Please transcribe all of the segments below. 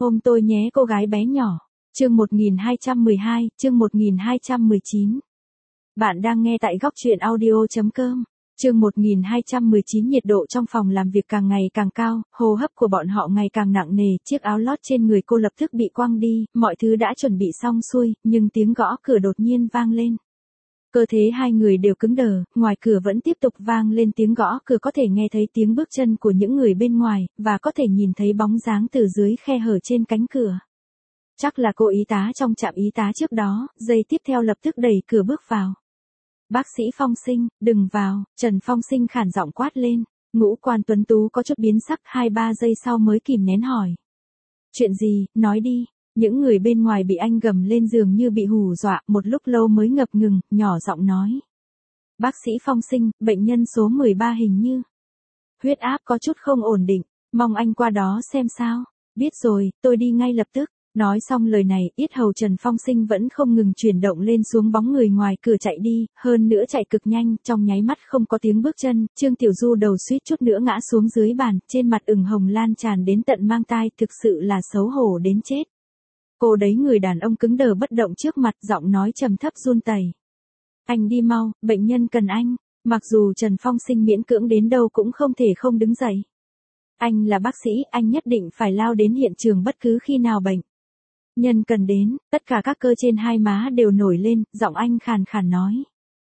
Ôm tôi nhé cô gái bé nhỏ. Chương 1212, chương 1219. Bạn đang nghe tại góc truyện audio.com. Chương 1219. Nhiệt độ trong phòng làm việc càng ngày càng cao, hô hấp của bọn họ ngày càng nặng nề, chiếc áo lót trên người cô lập tức bị quăng đi, mọi thứ đã chuẩn bị xong xuôi, nhưng tiếng gõ cửa đột nhiên vang lên. Cơ thể hai người đều cứng đờ, ngoài cửa vẫn tiếp tục vang lên tiếng gõ cửa, có thể nghe thấy tiếng bước chân của những người bên ngoài, và có thể nhìn thấy bóng dáng từ dưới khe hở trên cánh cửa. Chắc là cô y tá trong trạm y tá trước đó, giây tiếp theo lập tức đẩy cửa bước vào. Bác sĩ Phong Sinh, đừng vào, Trần Phong Sinh khản giọng quát lên. Ngũ quan tuấn tú có chút biến sắc, 2-3 giây sau mới kìm nén hỏi. Chuyện gì, nói đi. Những người bên ngoài bị anh gầm lên dường như bị hù dọa, một lúc lâu mới ngập ngừng, nhỏ giọng nói. Bác sĩ Phong Sinh, bệnh nhân số 13 hình như huyết áp có chút không ổn định, mong anh qua đó xem sao. Biết rồi, tôi đi ngay lập tức. Nói xong lời này, yết hầu Trần Phong Sinh vẫn không ngừng chuyển động lên xuống, bóng người ngoài cửa chạy đi, hơn nữa chạy cực nhanh, trong nháy mắt không có tiếng bước chân, Trương Tiểu Du đầu suýt chút nữa ngã xuống dưới bàn, trên mặt ửng hồng lan tràn đến tận mang tai, thực sự là xấu hổ đến chết. Cô đấy, người đàn ông cứng đờ bất động trước mặt, giọng nói trầm thấp run rẩy. Anh đi mau, bệnh nhân cần anh. Mặc dù Trần Phong Sinh miễn cưỡng đến đâu cũng không thể không đứng dậy. Anh là bác sĩ, anh nhất định phải lao đến hiện trường bất cứ khi nào bệnh nhân cần đến. Tất cả các cơ trên hai má đều nổi lên, giọng anh khàn khàn nói.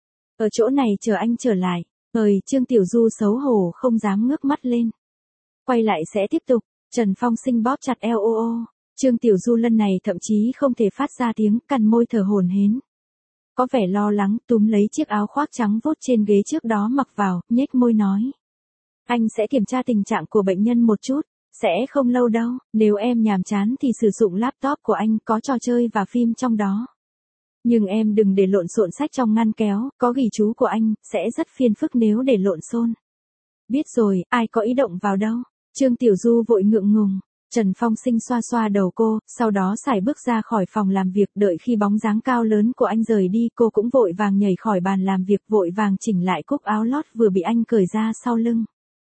Ở chỗ này chờ anh trở lại. Trương Tiểu Du xấu hổ không dám ngước mắt lên. Quay lại sẽ tiếp tục. Trần Phong Sinh bóp chặt eo Trương Tiểu Du lần này thậm chí không thể phát ra tiếng, cắn môi thở hổn hển. Có vẻ lo lắng, túm lấy chiếc áo khoác trắng vốt trên ghế trước đó mặc vào, nhếch môi nói. Anh sẽ kiểm tra tình trạng của bệnh nhân một chút. Sẽ không lâu đâu, nếu em nhàm chán thì sử dụng laptop của anh, có trò chơi và phim trong đó. Nhưng em đừng để lộn xộn sách trong ngăn kéo, có ghi chú của anh, sẽ rất phiền phức nếu để lộn xộn. Biết rồi, ai có ý động vào đâu. Trương Tiểu Du vội ngượng ngùng. Trần Phong Sinh xoa xoa đầu cô, sau đó sải bước ra khỏi phòng làm việc, đợi khi bóng dáng cao lớn của anh rời đi, cô cũng vội vàng nhảy khỏi bàn làm việc, vội vàng chỉnh lại cúc áo lót vừa bị anh cởi ra sau lưng.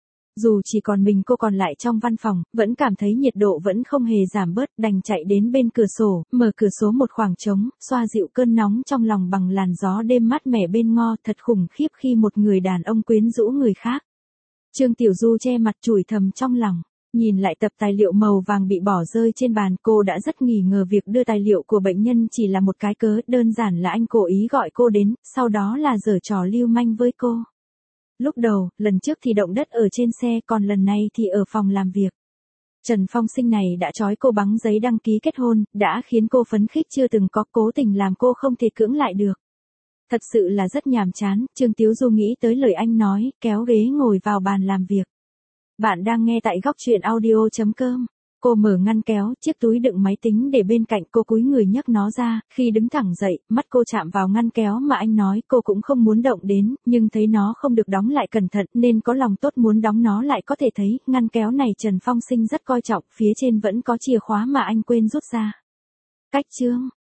Dù chỉ còn mình cô còn lại trong văn phòng, vẫn cảm thấy nhiệt độ vẫn không hề giảm bớt, đành chạy đến bên cửa sổ, mở cửa sổ một khoảng trống, xoa dịu cơn nóng trong lòng bằng làn gió đêm mát mẻ bên ngo. Thật khủng khiếp khi một người đàn ông quyến rũ người khác. Trương Tiểu Du che mặt chửi thầm trong lòng. Nhìn lại tập tài liệu màu vàng bị bỏ rơi trên bàn, cô đã rất nghi ngờ việc đưa tài liệu của bệnh nhân chỉ là một cái cớ, đơn giản là anh cố ý gọi cô đến, sau đó là giở trò lưu manh với cô. Lúc đầu, lần trước thì động đất ở trên xe, còn lần này thì ở phòng làm việc. Trần Phong Sinh này đã trói cô bằng giấy đăng ký kết hôn, đã khiến cô phấn khích chưa từng có, cố tình làm cô không thể cưỡng lại được. Thật sự là rất nhàm chán. Trương Tiểu Du nghĩ tới lời anh nói, kéo ghế ngồi vào bàn làm việc. Bạn đang nghe tại góc truyện audio.com. Cô mở ngăn kéo, chiếc túi đựng máy tính để bên cạnh, cô cúi người nhấc nó ra, khi đứng thẳng dậy, mắt cô chạm vào ngăn kéo mà anh nói, cô cũng không muốn động đến, nhưng thấy nó không được đóng lại cẩn thận nên có lòng tốt muốn đóng nó lại. Có thể thấy, ngăn kéo này Trần Phong Sinh rất coi trọng, phía trên vẫn có chìa khóa mà anh quên rút ra. Cách chương,